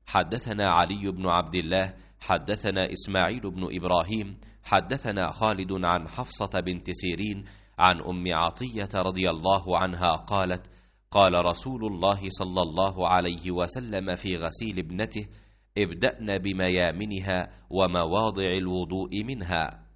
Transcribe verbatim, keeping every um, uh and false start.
حدثنا علي بن عبد الله حدثنا إسماعيل بن إبراهيم حدثنا خالد عن حفصة بنت سيرين عن أم عطية رضي الله عنها قالت: قال رسول الله صلى الله عليه وسلم في غسيل ابنته: ابدأن بميامنها ومواضع الوضوء منها.